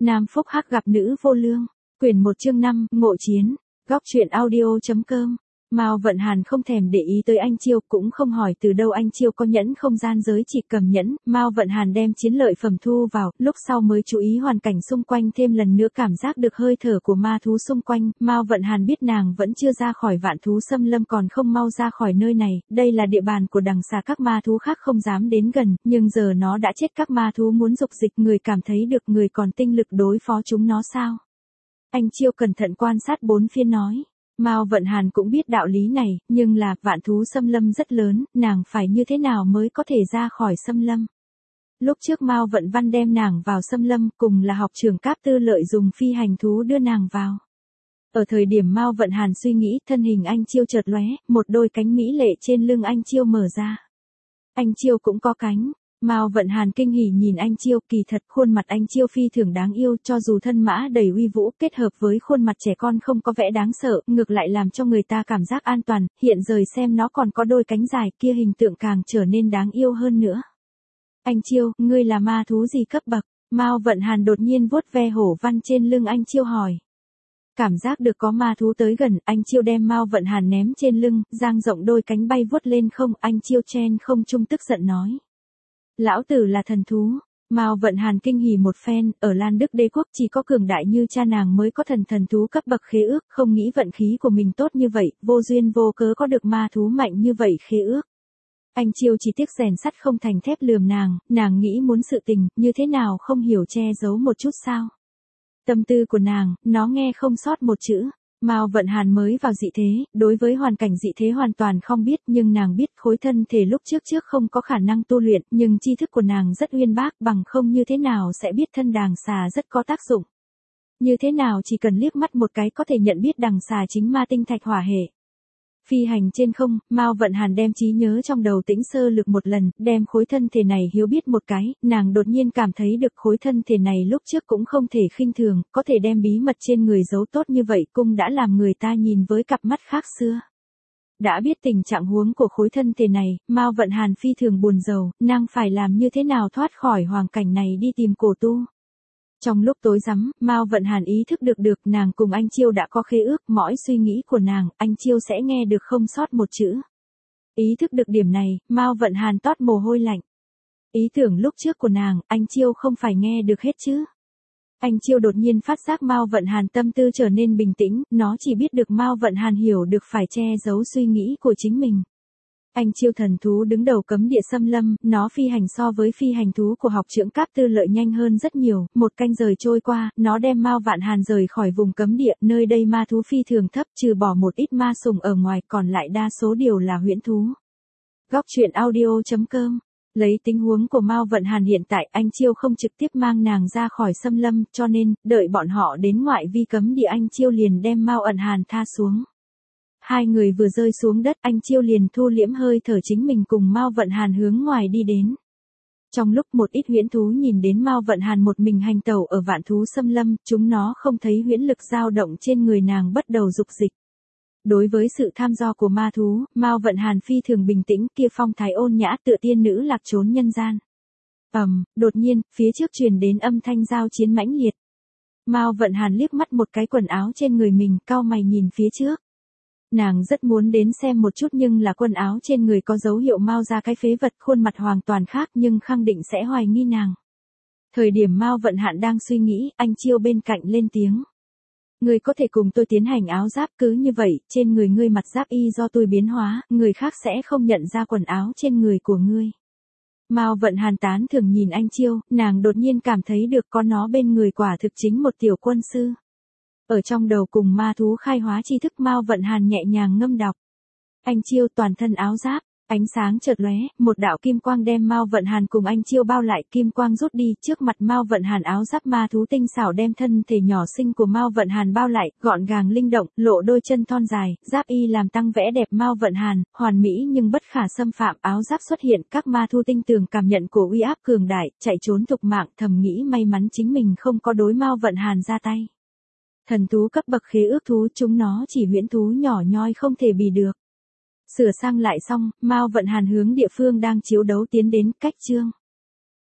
Nam Phúc Hắc gặp nữ vô lương. Quyển 1 chương 5, ngộ chiến. Góc truyện audio.com. Mao Vận Hàn không thèm để ý tới anh Chiêu, cũng không hỏi từ đâu anh Chiêu có nhẫn không gian giới chỉ cầm nhẫn. Mao Vận Hàn đem chiến lợi phẩm thu vào, lúc sau mới chú ý hoàn cảnh xung quanh, thêm lần nữa cảm giác được hơi thở của ma thú xung quanh. Mao Vận Hàn biết nàng vẫn chưa ra khỏi vạn thú xâm lâm, còn không mau ra khỏi nơi này. Đây là địa bàn của đằng xà, các ma thú khác không dám đến gần, nhưng giờ nó đã chết, các ma thú muốn dục dịch, người cảm thấy được người còn tinh lực đối phó chúng nó sao? Anh Chiêu cẩn thận quan sát bốn phía nói. Mao Vận Hàn cũng biết đạo lý này, nhưng là, vạn thú xâm lâm rất lớn, nàng phải như thế nào mới có thể ra khỏi xâm lâm? Lúc trước Mao Vận Văn đem nàng vào xâm lâm, cùng là học trưởng Cáp Tư Lợi dùng phi hành thú đưa nàng vào. Ở thời điểm Mao Vận Hàn suy nghĩ, thân hình anh Chiêu chợt lóe, một đôi cánh mỹ lệ trên lưng anh Chiêu mở ra. Anh Chiêu cũng có cánh. Mao Vận Hàn kinh hỉ nhìn anh Chiêu, kỳ thật khuôn mặt anh Chiêu phi thường đáng yêu, cho dù thân mã đầy uy vũ, kết hợp với khuôn mặt trẻ con không có vẻ đáng sợ, ngược lại làm cho người ta cảm giác an toàn, hiện giờ xem nó còn có đôi cánh dài kia, hình tượng càng trở nên đáng yêu hơn nữa. Anh Chiêu, ngươi là ma thú gì cấp bậc? Mao Vận Hàn đột nhiên vuốt ve hổ văn trên lưng anh Chiêu hỏi. Cảm giác được có ma thú tới gần, anh Chiêu đem Mao Vận Hàn ném trên lưng, dang rộng đôi cánh bay vuốt lên không, anh Chiêu chen không trung tức giận nói. Lão tử là thần thú. Mao Vận Hàn kinh hỉ một phen, ở Lan Đức Đế quốc chỉ có cường đại như cha nàng mới có thần thú cấp bậc khế ước, không nghĩ vận khí của mình tốt như vậy, vô duyên vô cớ có được ma thú mạnh như vậy khế ước. Anh Chiêu chỉ tiếc rèn sắt không thành thép lườm nàng nghĩ muốn sự tình, như thế nào không hiểu che giấu một chút sao? Tâm tư của nàng, nó nghe không sót một chữ. Mao Vận Hàn mới vào dị thế, đối với hoàn cảnh dị thế hoàn toàn không biết, nhưng nàng biết khối thân thể lúc trước không có khả năng tu luyện, nhưng tri thức của nàng rất uyên bác, bằng không như thế nào sẽ biết thân đằng xà rất có tác dụng. Như thế nào chỉ cần liếc mắt một cái có thể nhận biết đằng xà chính ma tinh thạch hỏa hệ. Phi hành trên không, Mao Vận Hàn đem trí nhớ trong đầu tĩnh sơ lược một lần, đem khối thân thể này hiểu biết một cái, nàng đột nhiên cảm thấy được khối thân thể này lúc trước cũng không thể khinh thường, có thể đem bí mật trên người giấu tốt như vậy, cũng đã làm người ta nhìn với cặp mắt khác xưa. Đã biết tình trạng huống của khối thân thể này, Mao Vận Hàn phi thường buồn rầu, nàng phải làm như thế nào thoát khỏi hoàn cảnh này đi tìm cổ tu. Trong lúc tối rắm, Mao Vận Hàn ý thức được nàng cùng anh Chiêu đã có khế ước, mỗi suy nghĩ của nàng, anh Chiêu sẽ nghe được không sót một chữ. Ý thức được điểm này, Mao Vận Hàn toát mồ hôi lạnh. Ý tưởng lúc trước của nàng, anh Chiêu không phải nghe được hết chứ. Anh Chiêu đột nhiên phát giác Mao Vận Hàn tâm tư trở nên bình tĩnh, nó chỉ biết được Mao Vận Hàn hiểu được phải che giấu suy nghĩ của chính mình. Anh Chiêu thần thú đứng đầu cấm địa xâm lâm, nó phi hành so với phi hành thú của học trưởng Cáp Tư Lợi nhanh hơn rất nhiều, một canh giờ trôi qua, nó đem Mao Vận Hàn rời khỏi vùng cấm địa, nơi đây ma thú phi thường thấp, trừ bỏ một ít ma sùng ở ngoài, còn lại đa số đều là huyễn thú. Góc truyện audio.com. Lấy tình huống của Mao Vận Hàn hiện tại, anh Chiêu không trực tiếp mang nàng ra khỏi xâm lâm, cho nên, đợi bọn họ đến ngoại vi cấm địa, anh Chiêu liền đem Mao Vận Hàn tha xuống. Hai người vừa rơi xuống đất, anh Chiêu liền thu liễm hơi thở chính mình cùng Mao Vận Hàn hướng ngoài đi đến. Trong lúc một ít huyễn thú nhìn đến Mao Vận Hàn một mình hành tẩu ở vạn thú xâm lâm, chúng nó không thấy huyễn lực dao động trên người nàng bắt đầu dục dịch. Đối với sự tham do của ma thú, Mao Vận Hàn phi thường bình tĩnh, kia phong thái ôn nhã tựa tiên nữ lạc trốn nhân gian. Đột nhiên, phía trước truyền đến âm thanh giao chiến mãnh liệt. Mao Vận Hàn liếc mắt một cái quần áo trên người mình, cau mày nhìn phía trước. Nàng rất muốn đến xem một chút, nhưng là quần áo trên người có dấu hiệu Mao ra cái phế vật, khuôn mặt hoàn toàn khác, nhưng khẳng định sẽ hoài nghi nàng. Thời điểm Mao Vận Hàn đang suy nghĩ, anh Chiêu bên cạnh lên tiếng. Ngươi có thể cùng tôi tiến hành áo giáp, cứ như vậy, trên người ngươi mặt giáp y do tôi biến hóa, người khác sẽ không nhận ra quần áo trên người của ngươi. Mao Vận Hàn tán thưởng nhìn anh Chiêu, nàng đột nhiên cảm thấy được có nó bên người quả thực chính một tiểu quân sư. Ở trong đầu cùng ma thú khai hóa tri thức, Mao Vận Hàn nhẹ nhàng ngâm đọc. Anh Chiêu toàn thân áo giáp, ánh sáng chợt lóe, một đạo kim quang đem Mao Vận Hàn cùng anh Chiêu bao lại, kim quang rút đi, trước mặt Mao Vận Hàn áo giáp ma thú tinh xảo đem thân thể nhỏ xinh của Mao Vận Hàn bao lại, gọn gàng linh động, lộ đôi chân thon dài, giáp y làm tăng vẽ đẹp Mao Vận Hàn, hoàn mỹ nhưng bất khả xâm phạm, áo giáp xuất hiện, các ma thú tinh tường cảm nhận của uy áp cường đại, chạy trốn thục mạng, thầm nghĩ may mắn chính mình không có đối Mao Vận Hàn ra tay. Thần thú cấp bậc khế ước thú, chúng nó chỉ huyễn thú nhỏ nhoi không thể bì được. Sửa sang lại xong, Mao Vận Hàn hướng địa phương đang chiếu đấu tiến đến, cách chương.